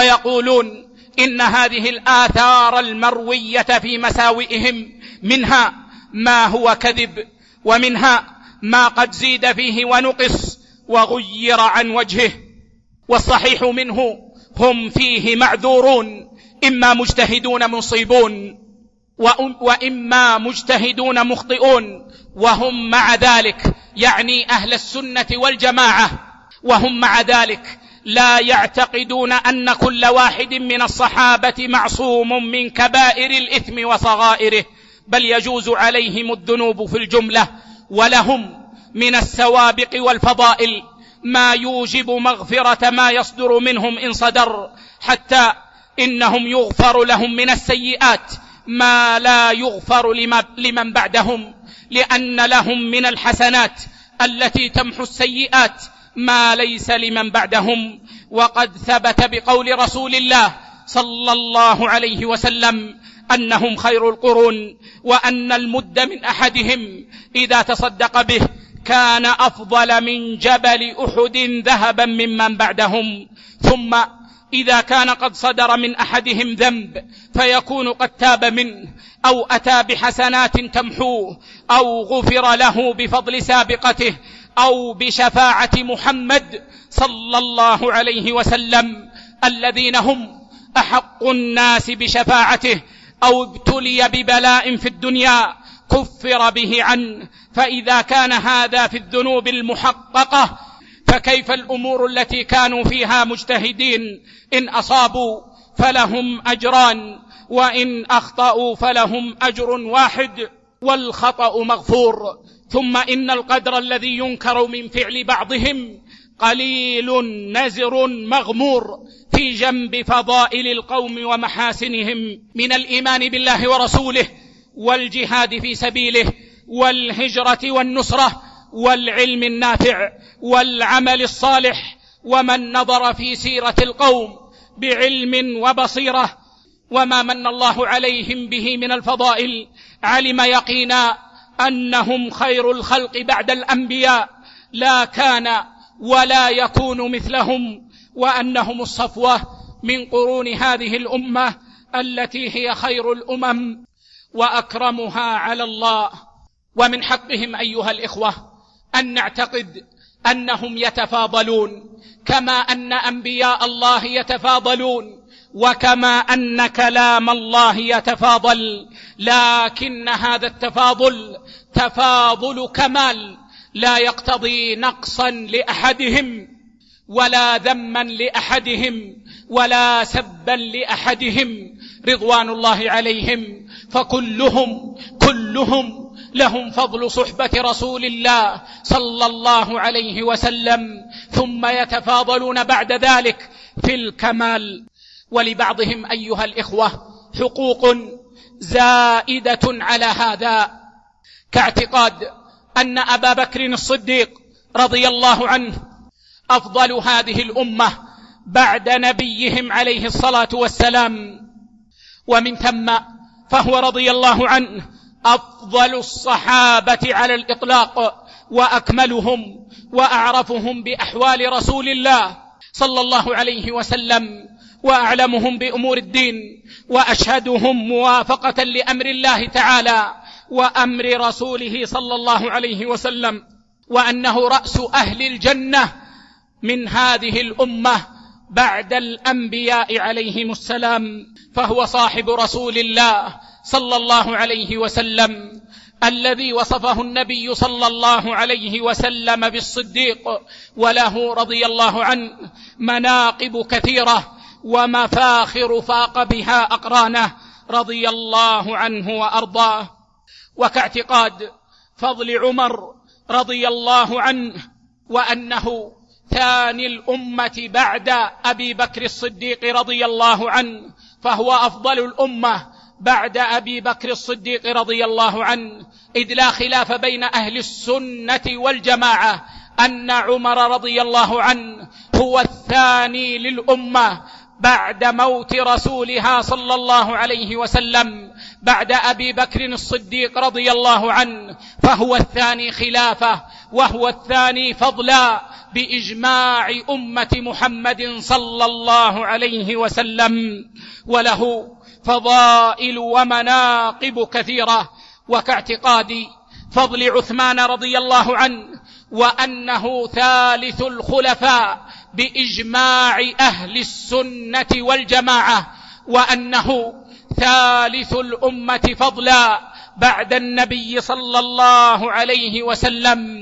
ويقولون إن هذه الآثار المروية في مساوئهم منها ما هو كذب، ومنها ما قد زيد فيه ونقص وغير عن وجهه، والصحيح منه هم فيه معذورون، إما مجتهدون مصيبون وإما مجتهدون مخطئون، وهم مع ذلك، يعني أهل السنة والجماعة، وهم مع ذلك لا يعتقدون أن كل واحد من الصحابة معصوم من كبائر الإثم وصغائره، بل يجوز عليهم الذنوب في الجملة، ولهم من السوابق والفضائل ما يوجب مغفرة ما يصدر منهم إن صدر، حتى إنهم يغفر لهم من السيئات ما لا يغفر لمن بعدهم، لأن لهم من الحسنات التي تمحو السيئات ما ليس لمن بعدهم. وقد ثبت بقول رسول الله صلى الله عليه وسلم أنهم خير القرون، وأن المد من أحدهم إذا تصدق به كان أفضل من جبل أحد ذهبا ممن بعدهم. ثم إذا كان قد صدر من أحدهم ذنب فيكون قد تاب منه أو أتى بحسنات تمحوه أو غفر له بفضل سابقته أو بشفاعة محمد صلى الله عليه وسلم، الذين هم أحق الناس بشفاعته أو ابتلي ببلاء في الدنيا كفر به عنه، فإذا كان هذا في الذنوب المحققة فكيف الأمور التي كانوا فيها مجتهدين؟ إن أصابوا فلهم أجران، وإن أخطأوا فلهم أجر واحد والخطأ مغفور. ثم إن القدر الذي ينكر من فعل بعضهم قليل نزر مغمور في جنب فضائل القوم ومحاسنهم من الإيمان بالله ورسوله والجهاد في سبيله والهجرة والنصرة والعلم النافع والعمل الصالح. ومن نظر في سيرة القوم بعلم وبصيرة وما من الله عليهم به من الفضائل علم يقينا أنهم خير الخلق بعد الأنبياء، لا كان ولا يكون مثلهم، وأنهم الصفوة من قرون هذه الأمة التي هي خير الأمم وأكرمها على الله. ومن حقهم أيها الإخوة أن نعتقد أنهم يتفاضلون كما أن أنبياء الله يتفاضلون، وكما أن كلام الله يتفاضل، لكن هذا التفاضل تفاضل كمال لا يقتضي نقصا لأحدهم ولا ذما لأحدهم ولا سبا لأحدهم رضوان الله عليهم، فكلهم لهم فضل صحبة رسول الله صلى الله عليه وسلم، ثم يتفاضلون بعد ذلك في الكمال. ولبعضهم أيها الإخوة حقوق زائدة على هذا، كاعتقاد أن أبا بكر الصديق رضي الله عنه أفضل هذه الأمة بعد نبيهم عليه الصلاة والسلام، ومن ثم فهو رضي الله عنه أفضل الصحابة على الإطلاق وأكملهم وأعرفهم بأحوال رسول الله صلى الله عليه وسلم وأعلمهم بأمور الدين وأشهدهم موافقة لأمر الله تعالى وأمر رسوله صلى الله عليه وسلم، وأنه رأس أهل الجنة من هذه الأمة بعد الأنبياء عليهم السلام، فهو صاحب رسول الله صلى الله عليه وسلم الذي وصفه النبي صلى الله عليه وسلم بالصديق، وله رضي الله عنه مناقب كثيرة ومفاخر فاق بها أقرانه رضي الله عنه وأرضاه. وكاعتقاد فضل عمر رضي الله عنه وأنه ثاني الأمة بعد أبي بكر الصديق رضي الله عنه، فهو أفضل الأمة بعد أبي بكر الصديق رضي الله عنه، إذ لا خلاف بين أهل السنة والجماعة أن عمر رضي الله عنه هو الثاني للأمة بعد موت رسولها صلى الله عليه وسلم بعد أبي بكر الصديق رضي الله عنه، فهو الثاني خلافة وهو الثاني فضلا بإجماع أمة محمد صلى الله عليه وسلم، وله فضائل ومناقب كثيرة. وكاعتقاد فضل عثمان رضي الله عنه وأنه ثالث الخلفاء بإجماع أهل السنة والجماعة، وأنه ثالث الأمة فضلا بعد النبي صلى الله عليه وسلم،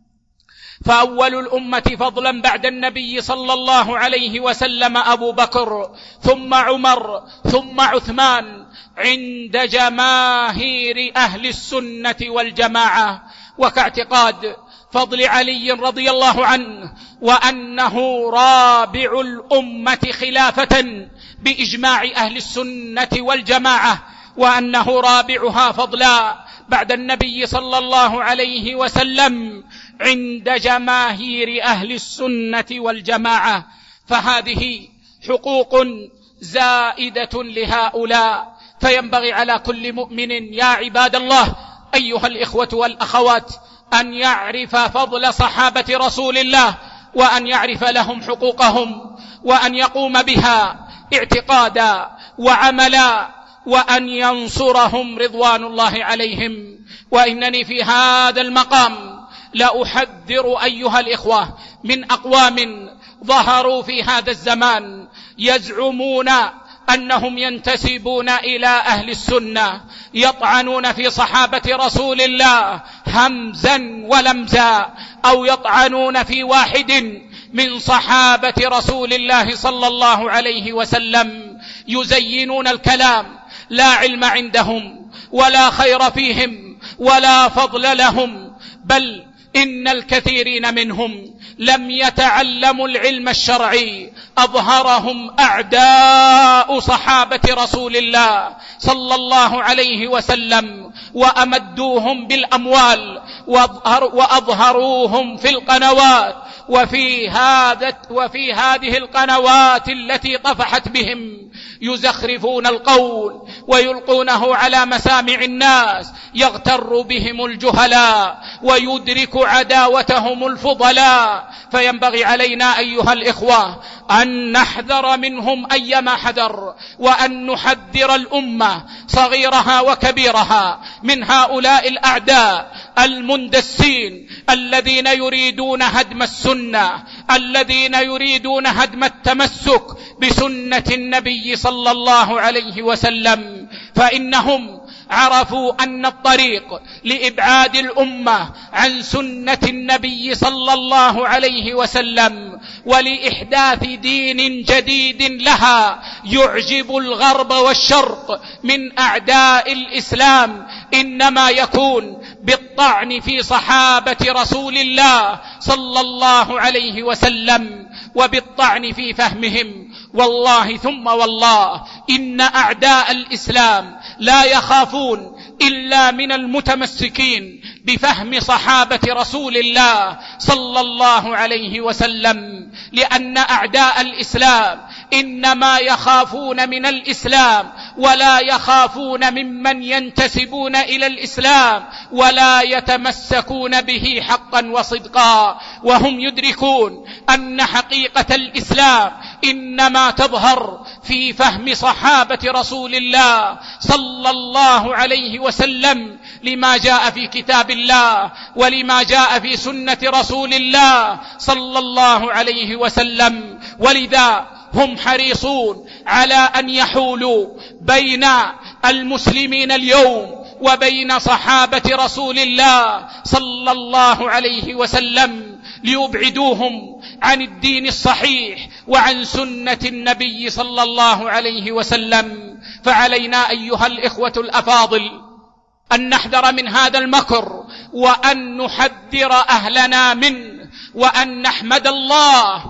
فأول الأمة فضلا بعد النبي صلى الله عليه وسلم أبو بكر ثم عمر ثم عثمان عند جماهير أهل السنة والجماعة. وكاعتقاد فضل علي رضي الله عنه وأنه رابع الأمة خلافة بإجماع أهل السنة والجماعة، وأنه رابعها فضلا بعد النبي صلى الله عليه وسلم عند جماهير أهل السنة والجماعة. فهذه حقوق زائدة لهؤلاء، فينبغي على كل مؤمن يا عباد الله أيها الإخوة والأخوات أن يعرف فضل صحابة رسول الله وأن يعرف لهم حقوقهم وأن يقوم بها اعتقادا وعملا وأن ينصرهم رضوان الله عليهم. وإنني في هذا المقام لأحذر أيها الإخوة من أقوام ظهروا في هذا الزمان يزعمون أنهم ينتسبون إلى أهل السنة يطعنون في صحابة رسول الله همزا ولمزا، أو يطعنون في واحد من صحابة رسول الله صلى الله عليه وسلم، يزينون الكلام، لا علم عندهم ولا خير فيهم ولا فضل لهم، بل إن الكثيرين منهم لم يتعلموا العلم الشرعي، أظهرهم أعداء صحابة رسول الله صلى الله عليه وسلم، وأمدوهم بالأموال وأظهروهم في القنوات، وفي هذه القنوات التي طفحت بهم يزخرفون القول ويلقونه على مسامع الناس، يغتر بهم الجهلاء ويدرك عداوتهم الفضلاء. فينبغي علينا أيها الإخوة أن نحذر منهم أيما حذر، وأن نحذر الأمة صغيرها وكبيرها من هؤلاء الأعداء المندسين الذين يريدون هدم السنة، الذين يريدون هدم التمسك بسنة النبي صلى الله عليه وسلم، فإنهم عرفوا أن الطريق لإبعاد الأمة عن سنة النبي صلى الله عليه وسلم ولإحداث دين جديد لها يعجب الغرب والشرق من أعداء الإسلام إنما يكون بالطعن في صحابة رسول الله صلى الله عليه وسلم وبالطعن في فهمهم. والله ثم والله إن أعداء الإسلام لا يخافون إلا من المتمسكين بفهم صحابة رسول الله صلى الله عليه وسلم، لأن أعداء الإسلام إنما يخافون من الإسلام ولا يخافون ممن ينتسبون إلى الإسلام ولا يتمسكون به حقا وصدقا، وهم يدركون أن حقيقة الإسلام إنما تظهر في فهم صحابة رسول الله صلى الله عليه وسلم لما جاء في كتاب الله ولما جاء في سنة رسول الله صلى الله عليه وسلم. ولذا هم حريصون على أن يحولوا بين المسلمين اليوم وبين صحابة رسول الله صلى الله عليه وسلم ليبعدوهم عن الدين الصحيح وعن سنة النبي صلى الله عليه وسلم. فعلينا أيها الإخوة الأفاضل أن نحذر من هذا المكر وأن نحذر أهلنا منه، وأن نحمد الله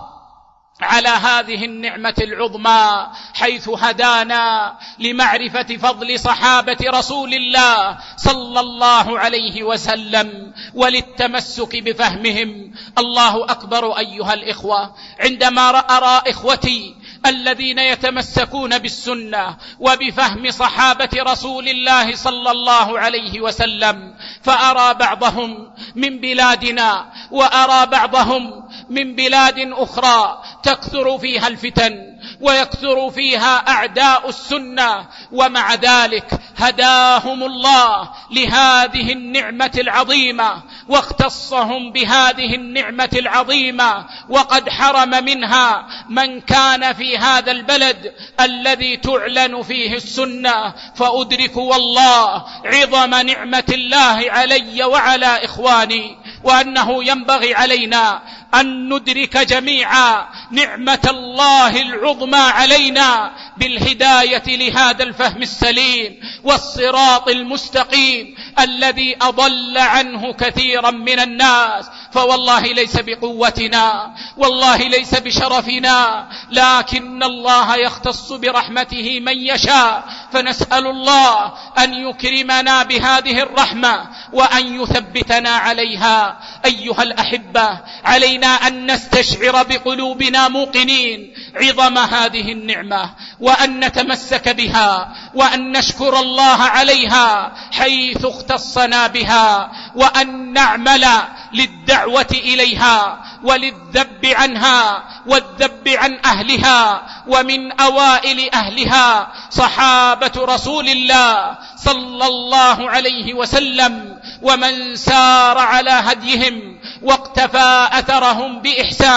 على هذه النعمة العظمى حيث هدانا لمعرفة فضل صحابة رسول الله صلى الله عليه وسلم وللتمسك بفهمهم. الله أكبر أيها الإخوة، عندما أرى إخوتي الذين يتمسكون بالسنة وبفهم صحابة رسول الله صلى الله عليه وسلم، فأرى بعضهم من بلادنا وأرى بعضهم من بلاد أخرى تكثر فيها الفتن ويكثر فيها أعداء السنة، ومع ذلك هداهم الله لهذه النعمة العظيمة واختصهم بهذه النعمة العظيمة، وقد حرم منها من كان في هذا البلد الذي تعلن فيه السنة. فأدرك والله عظم نعمة الله علي وعلى إخواني، وأنه ينبغي علينا أن ندرك جميعا نعمة الله العظمى علينا بالهداية لهذا الفهم السليم والصراط المستقيم الذي أضل عنه كثيرا من الناس. فوالله ليس بقوتنا، والله ليس بشرفنا، لكن الله يختص برحمته من يشاء، فنسأل الله أن يكرمنا بهذه الرحمة وأن يثبتنا عليها. أيها الأحبة، علينا أن نستشعر بقلوبنا موقنين عظم هذه النعمة، وأن نتمسك بها، وأن نشكر الله عليها حيث اختصنا بها، وأن نعمل للدعوة إليها وللذب عنها والذب عن أهلها. ومن أوائل أهلها صحابة رسول الله صلى الله عليه وسلم، ومن سار على هديهم واقتفى أثرهم بإحسان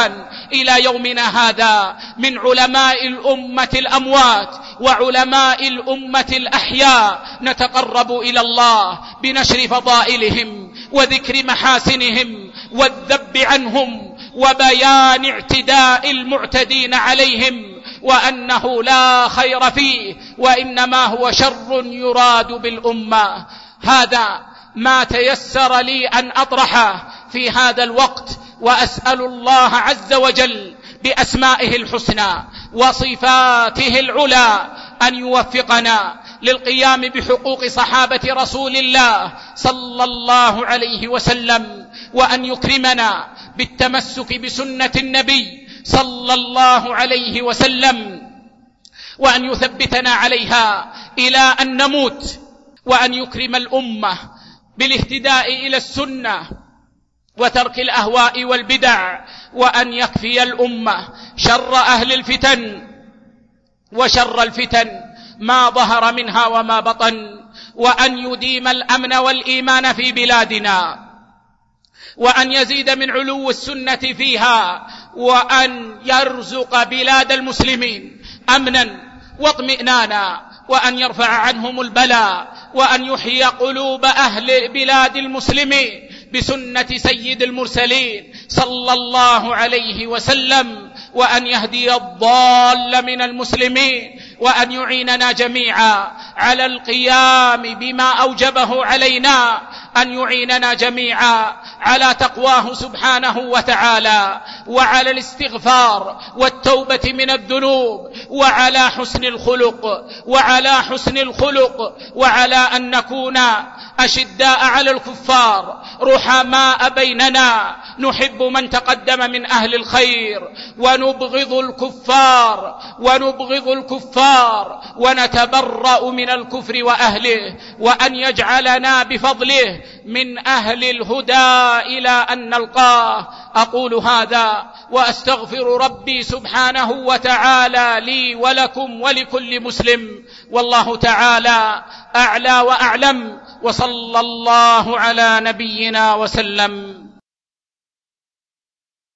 إلى يومنا هذا من علماء الأمة الأموات وعلماء الأمة الأحياء نتقرب إلى الله بنشر فضائلهم وذكر محاسنهم والذب عنهم وبيان اعتداء المعتدين عليهم، وأنه لا خير فيه وإنما هو شر يراد بالأمة. هذا ما تيسر لي أن أطرحه في هذا الوقت، وأسأل الله عز وجل بأسمائه الحسنى وصفاته العلى أن يوفقنا للقيام بحقوق صحابة رسول الله صلى الله عليه وسلم، وأن يكرمنا بالتمسك بسنة النبي صلى الله عليه وسلم، وأن يثبتنا عليها إلى أن نموت، وأن يكرم الأمة بالاهتداء إلى السنة وترك الأهواء والبدع، وأن يكفي الأمة شر أهل الفتن وشر الفتن ما ظهر منها وما بطن، وأن يديم الأمن والإيمان في بلادنا، وأن يزيد من علو السنة فيها، وأن يرزق بلاد المسلمين أمنا واطمئنانا، وأن يرفع عنهم البلاء، وأن يحيي قلوب أهل بلاد المسلمين بسنة سيد المرسلين صلى الله عليه وسلم، وأن يهدي الضال من المسلمين، وأن يعيننا جميعا على القيام بما أوجبه علينا، أن يعيننا جميعا على تقواه سبحانه وتعالى، وعلى الاستغفار والتوبة من الذنوب، وعلى حسن الخلق، وعلى أن نكون أشداء على الكفار رحماء بيننا، نحب من تقدم من أهل الخير ونبغض الكفار ونتبرأ من الكفر وأهله، وأن يجعلنا بفضله من أهل الهدى إلى أن نلقاه. أقول هذا وأستغفر ربي سبحانه وتعالى لي ولكم ولكل مسلم، والله تعالى أعلى وأعلم، وصلى الله على نبينا وسلم.